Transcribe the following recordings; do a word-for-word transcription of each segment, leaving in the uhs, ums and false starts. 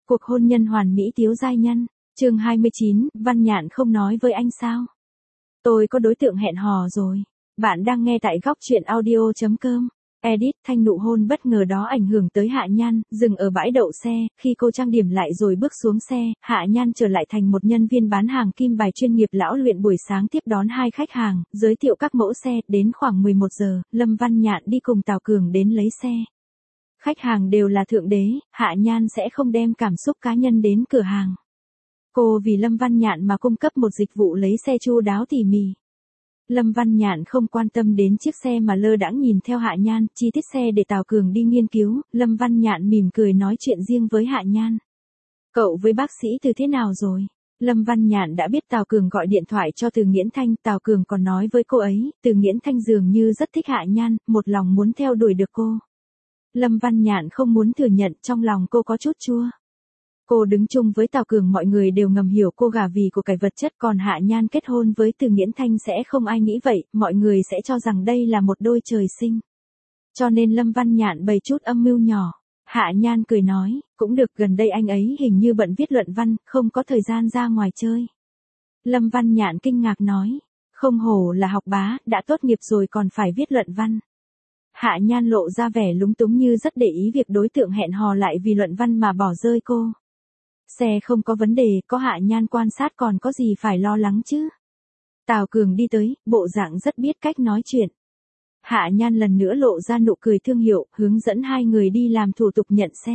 Cuộc hôn nhân hoàn mỹ Tiếu giai nhân, chương hai mươi chín, Văn Nhạn không nói với anh sao? Tôi có đối tượng hẹn hò rồi. Bạn đang nghe tại góc truyện audio chấm com. Edit, thanh nụ hôn bất ngờ đó ảnh hưởng tới Hạ Nhan, dừng ở bãi đậu xe, khi cô trang điểm lại rồi bước xuống xe, Hạ Nhan trở lại thành một nhân viên bán hàng kim bài chuyên nghiệp lão luyện buổi sáng tiếp đón hai khách hàng, giới thiệu các mẫu xe, đến khoảng mười một giờ, Lâm Văn Nhạn đi cùng Tào Cường đến lấy xe. Khách hàng đều là thượng đế, Hạ Nhan sẽ không đem cảm xúc cá nhân đến cửa hàng. Cô vì Lâm Văn Nhạn mà cung cấp một dịch vụ lấy xe chu đáo tỉ mỉ. Lâm Văn Nhạn không quan tâm đến chiếc xe mà lơ đãng nhìn theo Hạ Nhan, chi tiết xe để Tào Cường đi nghiên cứu, Lâm Văn Nhạn mỉm cười nói chuyện riêng với Hạ Nhan. Cậu với bác sĩ Từ thế nào rồi? Lâm Văn Nhạn đã biết Tào Cường gọi điện thoại cho Từ Nghiễn Thanh, Tào Cường còn nói với cô ấy, Từ Nghiễn Thanh dường như rất thích Hạ Nhan, một lòng muốn theo đuổi được cô. Lâm Văn Nhạn không muốn thừa nhận, trong lòng cô có chút chua. Cô đứng chung với Tào Cường, mọi người đều ngầm hiểu cô gả vì của cải vật chất, còn Hạ Nhan kết hôn với Từ Nghiễn Thanh sẽ không ai nghĩ vậy, mọi người sẽ cho rằng đây là một đôi trời sinh. Cho nên Lâm Văn Nhạn bày chút âm mưu nhỏ. Hạ Nhan cười nói, cũng được, gần đây anh ấy hình như bận viết luận văn, không có thời gian ra ngoài chơi. Lâm Văn Nhạn kinh ngạc nói, không hổ là học bá, đã tốt nghiệp rồi còn phải viết luận văn. Hạ Nhan lộ ra vẻ lúng túng như rất để ý việc đối tượng hẹn hò lại vì luận văn mà bỏ rơi cô. Xe không có vấn đề, có Hạ Nhan quan sát còn có gì phải lo lắng chứ. Tào Cường đi tới, bộ dạng rất biết cách nói chuyện. Hạ Nhan lần nữa lộ ra nụ cười thương hiệu, hướng dẫn hai người đi làm thủ tục nhận xe.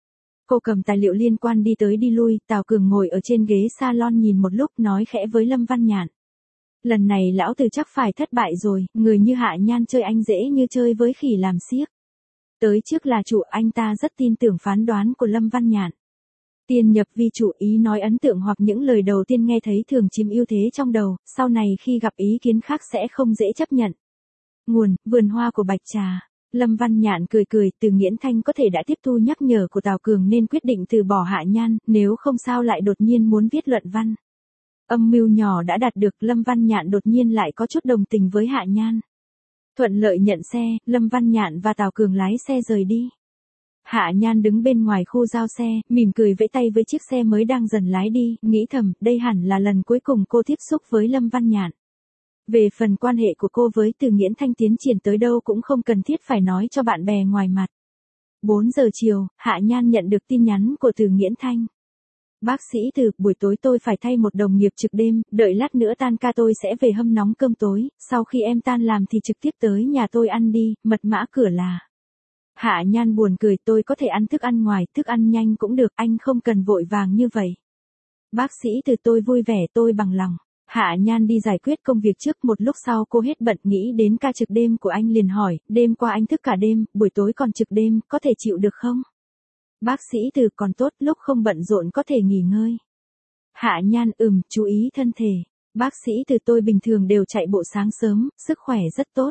Cô cầm tài liệu liên quan đi tới đi lui, Tào Cường ngồi ở trên ghế salon nhìn một lúc, nói khẽ với Lâm Văn Nhạn. Lần này lão Từ chắc phải thất bại rồi, người như Hạ Nhan chơi anh dễ như chơi với khỉ làm xiếc. Tới trước là chủ, anh ta rất tin tưởng phán đoán của Lâm Văn Nhạn. Tiên nhập vi chủ, ý nói ấn tượng hoặc những lời đầu tiên nghe thấy thường chiếm ưu thế trong đầu, sau này khi gặp ý kiến khác sẽ không dễ chấp nhận. Nguồn, vườn hoa của Bạch Trà. Lâm Văn Nhạn cười cười, Từ Nghiễn Thanh có thể đã tiếp thu nhắc nhở của Tào Cường nên quyết định từ bỏ Hạ Nhan, nếu không sao lại đột nhiên muốn viết luận văn. Âm mưu nhỏ đã đạt được, Lâm Văn Nhạn đột nhiên lại có chút đồng tình với Hạ Nhan. Thuận lợi nhận xe, Lâm Văn Nhạn và Tào Cường lái xe rời đi. Hạ Nhan đứng bên ngoài khu giao xe, mỉm cười vẫy tay với chiếc xe mới đang dần lái đi, nghĩ thầm, đây hẳn là lần cuối cùng cô tiếp xúc với Lâm Văn Nhạn. Về phần quan hệ của cô với Từ Nghiễn Thanh tiến triển tới đâu cũng không cần thiết phải nói cho bạn bè ngoài mặt. bốn giờ chiều, Hạ Nhan nhận được tin nhắn của Từ Nghiễn Thanh. Bác sĩ Từ, buổi tối tôi phải thay một đồng nghiệp trực đêm, đợi lát nữa tan ca tôi sẽ về hâm nóng cơm tối, sau khi em tan làm thì trực tiếp tới nhà tôi ăn đi, mật mã cửa là. Hạ Nhan buồn cười, tôi có thể ăn thức ăn ngoài, thức ăn nhanh cũng được, anh không cần vội vàng như vậy. Bác sĩ Từ, tôi vui vẻ, tôi bằng lòng. Hạ Nhan đi giải quyết công việc trước, một lúc sau cô hết bận nghĩ đến ca trực đêm của anh liền hỏi, đêm qua anh thức cả đêm, buổi tối còn trực đêm, có thể chịu được không? Bác sĩ Từ, còn tốt, lúc không bận rộn có thể nghỉ ngơi. Hạ Nhan, ừm, chú ý thân thể. Bác sĩ Từ, tôi bình thường đều chạy bộ sáng sớm, sức khỏe rất tốt.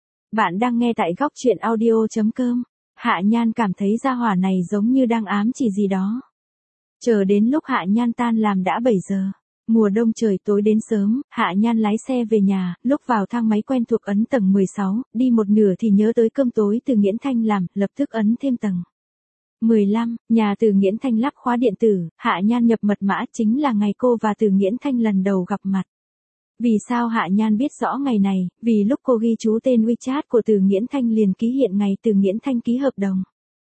Bạn đang nghe tại góc truyện audio chấm com. Hạ Nhan cảm thấy gia hỏa này giống như đang ám chỉ gì đó. Chờ đến lúc Hạ Nhan tan làm đã bảy giờ. Mùa đông trời tối đến sớm, Hạ Nhan lái xe về nhà, lúc vào thang máy quen thuộc ấn tầng mười sáu, đi một nửa thì nhớ tới cơm tối Từ Nghiễn Thanh làm, lập tức ấn thêm tầng mười lăm, nhà Từ Nghiễn Thanh lắp khóa điện tử, Hạ Nhan nhập mật mã, chính là ngày cô và Từ Nghiễn Thanh lần đầu gặp mặt. Vì sao Hạ Nhan biết rõ ngày này? Vì lúc cô ghi chú tên WeChat của Từ Nghiễn Thanh liền ký hiện ngày Từ Nghiễn Thanh ký hợp đồng.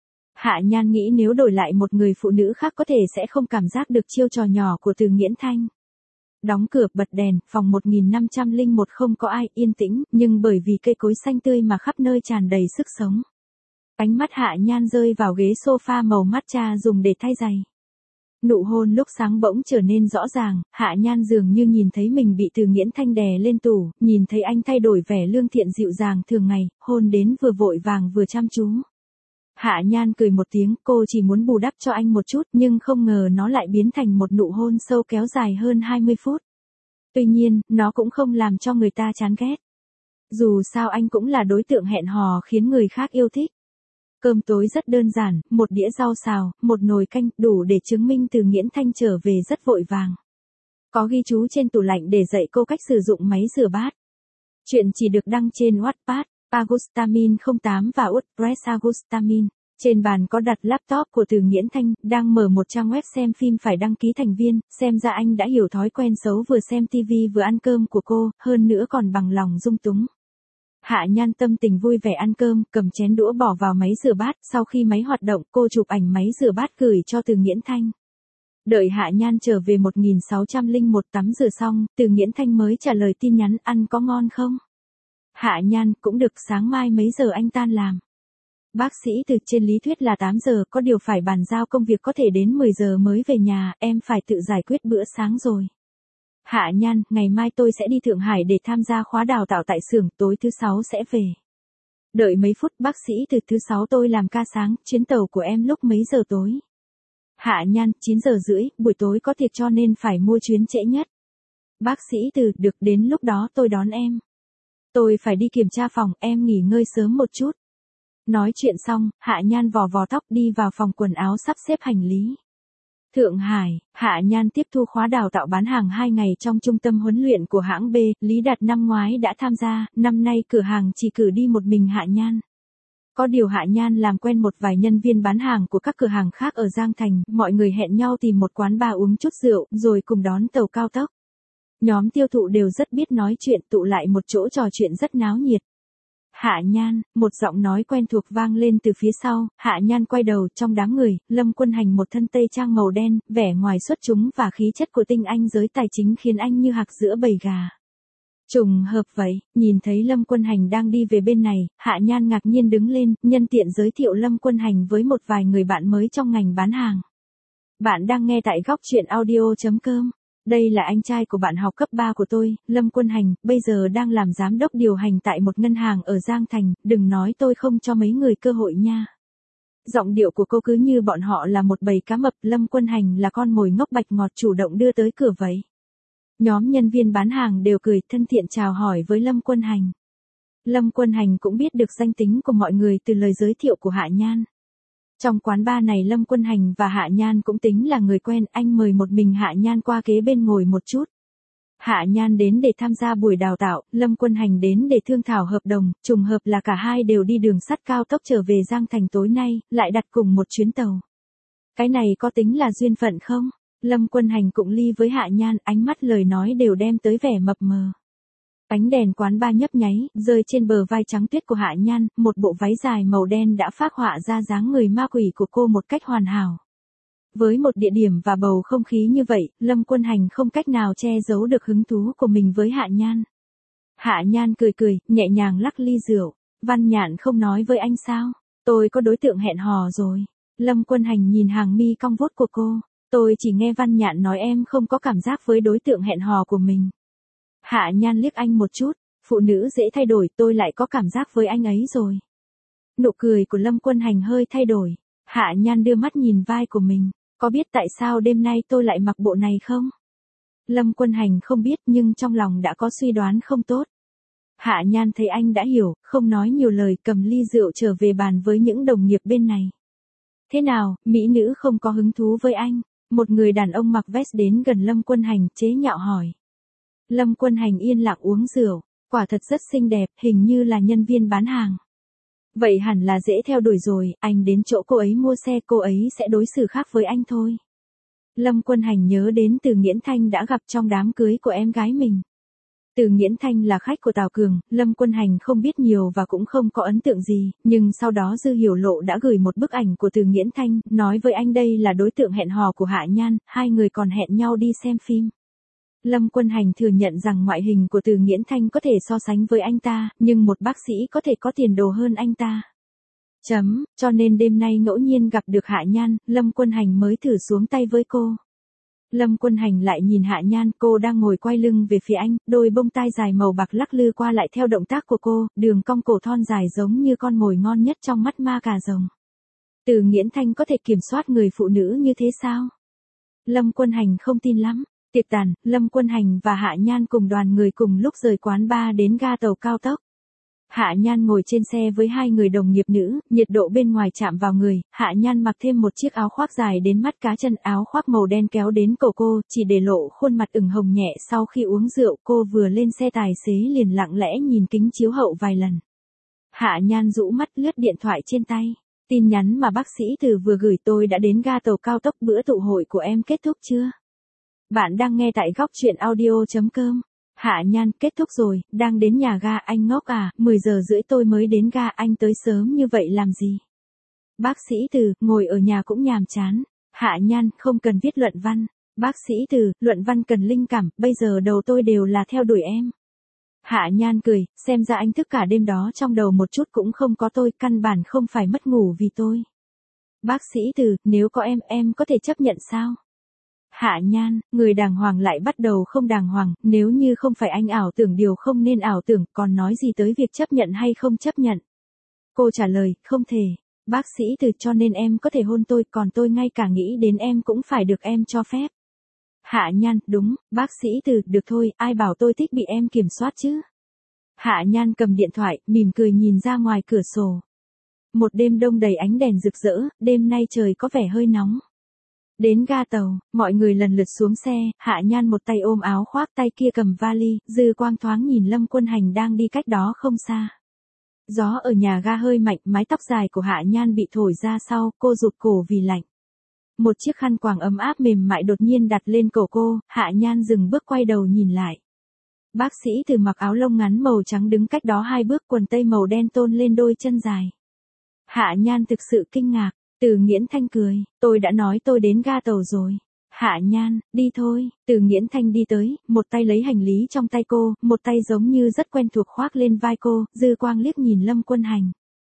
Hạ Nhan nghĩ nếu đổi lại một người phụ nữ khác có thể sẽ không cảm giác được chiêu trò nhỏ của Từ Nghiễn Thanh. Đóng cửa, bật đèn, phòng một nghìn năm trăm lẻ một không có ai, yên tĩnh, nhưng bởi vì cây cối xanh tươi mà khắp nơi tràn đầy sức sống. Ánh mắt Hạ Nhan rơi vào ghế sofa màu matcha dùng để thay giày. Nụ hôn lúc sáng bỗng trở nên rõ ràng, Hạ Nhan dường như nhìn thấy mình bị Từ Nghiễn Thanh đè lên tủ, nhìn thấy anh thay đổi vẻ lương thiện dịu dàng thường ngày, hôn đến vừa vội vàng vừa chăm chú. Hạ Nhan cười một tiếng, cô chỉ muốn bù đắp cho anh một chút, nhưng không ngờ nó lại biến thành một nụ hôn sâu kéo dài hơn hai mươi phút. Tuy nhiên, nó cũng không làm cho người ta chán ghét. Dù sao anh cũng là đối tượng hẹn hò khiến người khác yêu thích. Cơm tối rất đơn giản, một đĩa rau xào, một nồi canh, đủ để chứng minh Từ Nghiễn Thanh trở về rất vội vàng. Có ghi chú trên tủ lạnh để dạy cô cách sử dụng máy rửa bát. Chuyện chỉ được đăng trên Wattpad, Agustamin không tám và WordPress Agustamin. Trên bàn có đặt laptop của Từ Nghiễn Thanh, đang mở một trang web xem phim phải đăng ký thành viên, xem ra anh đã hiểu thói quen xấu vừa xem tivi vừa ăn cơm của cô, hơn nữa còn bằng lòng dung túng. Hạ Nhan tâm tình vui vẻ ăn cơm, cầm chén đũa bỏ vào máy rửa bát, sau khi máy hoạt động, cô chụp ảnh máy rửa bát gửi cho Từ Nghiễn Thanh. Đợi Hạ Nhan trở về một nghìn sáu trăm lẻ một tắm rửa xong, Từ Nghiễn Thanh mới trả lời tin nhắn, ăn có ngon không? Hạ Nhan, cũng được, sáng mai mấy giờ anh tan làm? Bác sĩ Từ, trên lý thuyết là tám giờ, có điều phải bàn giao công việc có thể đến mười giờ mới về nhà, em phải tự giải quyết bữa sáng rồi. Hạ Nhan, ngày mai tôi sẽ đi Thượng Hải để tham gia khóa đào tạo tại xưởng, tối thứ sáu sẽ về. Đợi mấy phút, bác sĩ Từ, thứ sáu tôi làm ca sáng, chuyến tàu của em lúc mấy giờ tối? Hạ Nhan, chín giờ rưỡi, buổi tối có tiệc cho nên phải mua chuyến trễ nhất. Bác sĩ Từ, được, đến lúc đó tôi đón em. Tôi phải đi kiểm tra phòng, em nghỉ ngơi sớm một chút. Nói chuyện xong, Hạ Nhan vò vò tóc đi vào phòng quần áo sắp xếp hành lý. Thượng Hải, Hạ Nhan tiếp thu khóa đào tạo bán hàng hai ngày trong trung tâm huấn luyện của hãng B, Lý Đạt năm ngoái đã tham gia, năm nay cửa hàng chỉ cử đi một mình Hạ Nhan. Có điều Hạ Nhan làm quen một vài nhân viên bán hàng của các cửa hàng khác ở Giang Thành, mọi người hẹn nhau tìm một quán bar uống chút rượu, rồi cùng đón tàu cao tốc. Nhóm tiêu thụ đều rất biết nói chuyện, tụ lại một chỗ trò chuyện rất náo nhiệt. Hạ Nhan, một giọng nói quen thuộc vang lên từ phía sau, Hạ Nhan quay đầu, trong đám người, Lâm Quân Hành một thân tây trang màu đen, vẻ ngoài xuất chúng và khí chất của tinh anh giới tài chính khiến anh như hạc giữa bầy gà. Trùng hợp vậy, nhìn thấy Lâm Quân Hành đang đi về bên này, Hạ Nhan ngạc nhiên đứng lên, nhân tiện giới thiệu Lâm Quân Hành với một vài người bạn mới trong ngành bán hàng. Bạn đang nghe tại góc truyện audio chấm com. Đây là anh trai của bạn học cấp ba của tôi, Lâm Quân Hành, bây giờ đang làm giám đốc điều hành tại một ngân hàng ở Giang Thành, đừng nói tôi không cho mấy người cơ hội nha. Giọng điệu của cô cứ như bọn họ là một bầy cá mập, Lâm Quân Hành là con mồi ngốc bạch ngọt chủ động đưa tới cửa vậy. Nhóm nhân viên bán hàng đều cười thân thiện chào hỏi với Lâm Quân Hành. Lâm Quân Hành cũng biết được danh tính của mọi người từ lời giới thiệu của Hạ Nhan. Trong quán bar này Lâm Quân Hành và Hạ Nhan cũng tính là người quen, anh mời một mình Hạ Nhan qua kế bên ngồi một chút. Hạ Nhan đến để tham gia buổi đào tạo, Lâm Quân Hành đến để thương thảo hợp đồng, trùng hợp là cả hai đều đi đường sắt cao tốc trở về Giang Thành tối nay, lại đặt cùng một chuyến tàu. Cái này có tính là duyên phận không? Lâm Quân Hành cụng ly với Hạ Nhan, ánh mắt lời nói đều đem tới vẻ mập mờ. Ánh đèn quán bar nhấp nháy, rơi trên bờ vai trắng tuyết của Hạ Nhan, một bộ váy dài màu đen đã phác họa ra dáng người ma quỷ của cô một cách hoàn hảo. Với một địa điểm và bầu không khí như vậy, Lâm Quân Hành không cách nào che giấu được hứng thú của mình với Hạ Nhan. Hạ Nhan cười cười, nhẹ nhàng lắc ly rượu. Văn Nhạn không nói với anh sao? Tôi có đối tượng hẹn hò rồi. Lâm Quân Hành nhìn hàng mi cong vút của cô. Tôi chỉ nghe Văn Nhạn nói em không có cảm giác với đối tượng hẹn hò của mình. Hạ Nhan liếc anh một chút, phụ nữ dễ thay đổi, tôi lại có cảm giác với anh ấy rồi. Nụ cười của Lâm Quân Hành hơi thay đổi. Hạ Nhan đưa mắt nhìn vai của mình, có biết tại sao đêm nay tôi lại mặc bộ này không? Lâm Quân Hành không biết nhưng trong lòng đã có suy đoán không tốt. Hạ Nhan thấy anh đã hiểu, không nói nhiều lời, cầm ly rượu trở về bàn với những đồng nghiệp bên này. Thế nào, mỹ nữ không có hứng thú với anh? Một người đàn ông mặc vest đến gần Lâm Quân Hành, chế nhạo hỏi. Lâm Quân Hành yên lặng uống rượu, quả thật rất xinh đẹp, hình như là nhân viên bán hàng. Vậy hẳn là dễ theo đuổi rồi, anh đến chỗ cô ấy mua xe, cô ấy sẽ đối xử khác với anh thôi. Lâm Quân Hành nhớ đến Từ Nghiễn Thanh đã gặp trong đám cưới của em gái mình. Từ Nghiễn Thanh là khách của Tào Cường, Lâm Quân Hành không biết nhiều và cũng không có ấn tượng gì, nhưng sau đó Dư Hiểu Lộ đã gửi một bức ảnh của Từ Nghiễn Thanh, nói với anh đây là đối tượng hẹn hò của Hạ Nhan, hai người còn hẹn nhau đi xem phim. Lâm Quân Hành thừa nhận rằng ngoại hình của Từ Nghiễn Thanh có thể so sánh với anh ta, nhưng một bác sĩ có thể có tiền đồ hơn anh ta. Chấm, cho nên đêm nay ngẫu nhiên gặp được Hạ Nhan, Lâm Quân Hành mới thử xuống tay với cô. Lâm Quân Hành lại nhìn Hạ Nhan, cô đang ngồi quay lưng về phía anh, đôi bông tai dài màu bạc lắc lư qua lại theo động tác của cô, đường cong cổ thon dài giống như con mồi ngon nhất trong mắt ma cà rồng. Từ Nghiễn Thanh có thể kiểm soát người phụ nữ như thế sao? Lâm Quân Hành không tin lắm. Tiệc tàn, Lâm Quân Hành và Hạ Nhan cùng đoàn người cùng lúc rời quán bar đến ga tàu cao tốc. Hạ Nhan ngồi trên xe với hai người đồng nghiệp nữ, nhiệt độ bên ngoài chạm vào người, Hạ Nhan mặc thêm một chiếc áo khoác dài đến mắt cá chân, áo khoác màu đen kéo đến cổ cô, chỉ để lộ khuôn mặt ửng hồng nhẹ. Sau khi uống rượu, cô vừa lên xe tài xế liền lặng lẽ nhìn kính chiếu hậu vài lần. Hạ Nhan rũ mắt lướt điện thoại trên tay. Tin nhắn mà bác sĩ Từ vừa gửi tôi đã đến ga tàu cao tốc, bữa tụ hội của em kết thúc chưa? Bạn đang nghe tại góc chuyện audio.com. Hạ Nhan, kết thúc rồi, đang đến nhà ga. Anh ngốc à, mười giờ rưỡi tôi mới đến ga, anh tới sớm như vậy làm gì? Bác sĩ Từ, ngồi ở nhà cũng nhàm chán. Hạ Nhan, không cần viết luận văn. Bác sĩ Từ, luận văn cần linh cảm, bây giờ đầu tôi đều là theo đuổi em. Hạ Nhan cười, xem ra anh thức cả đêm đó, trong đầu một chút cũng không có tôi, căn bản không phải mất ngủ vì tôi. Bác sĩ Từ, nếu có em, em có thể chấp nhận sao? Hạ Nhan, người đàng hoàng lại bắt đầu không đàng hoàng, nếu như không phải anh ảo tưởng điều không nên ảo tưởng, còn nói gì tới việc chấp nhận hay không chấp nhận? Cô trả lời, không thể. Bác sĩ Từ, cho nên em có thể hôn tôi, còn tôi ngay cả nghĩ đến em cũng phải được em cho phép. Hạ Nhan, đúng. Bác sĩ Từ, được thôi, ai bảo tôi thích bị em kiểm soát chứ? Hạ Nhan cầm điện thoại, mỉm cười nhìn ra ngoài cửa sổ. Một đêm đông đầy ánh đèn rực rỡ, đêm nay trời có vẻ hơi nóng. Đến ga tàu, mọi người lần lượt xuống xe, Hạ Nhan một tay ôm áo khoác, tay kia cầm vali, dư quang thoáng nhìn Lâm Quân Hành đang đi cách đó không xa. Gió ở nhà ga hơi mạnh, mái tóc dài của Hạ Nhan bị thổi ra sau, cô rụt cổ vì lạnh. Một chiếc khăn quàng ấm áp mềm mại đột nhiên đặt lên cổ cô, Hạ Nhan dừng bước quay đầu nhìn lại. Bác sĩ Từ mặc áo lông ngắn màu trắng đứng cách đó hai bước, quần tây màu đen tôn lên đôi chân dài. Hạ Nhan thực sự kinh ngạc. Từ Nghiễn Thanh cười, tôi đã nói tôi đến ga tàu rồi. Hạ Nhan, đi thôi. Từ Nghiễn Thanh đi tới, một tay lấy hành lý trong tay cô, một tay giống như rất quen thuộc khoác lên vai cô, dư quang liếc nhìn Lâm Quân Hành.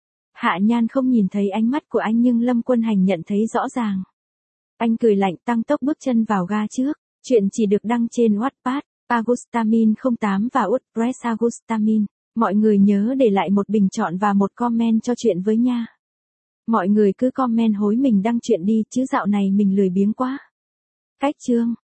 Hạ Nhan không nhìn thấy ánh mắt của anh nhưng Lâm Quân Hành nhận thấy rõ ràng. Anh cười lạnh, tăng tốc bước chân vào ga trước. Chuyện chỉ được đăng trên Wattpad, Agustamin không tám và WordPress Agustamin. Mọi người nhớ để lại một bình chọn và một comment cho chuyện với nha. Mọi người cứ comment hối mình đăng chuyện đi chứ dạo này mình lười biếng quá. Cách chương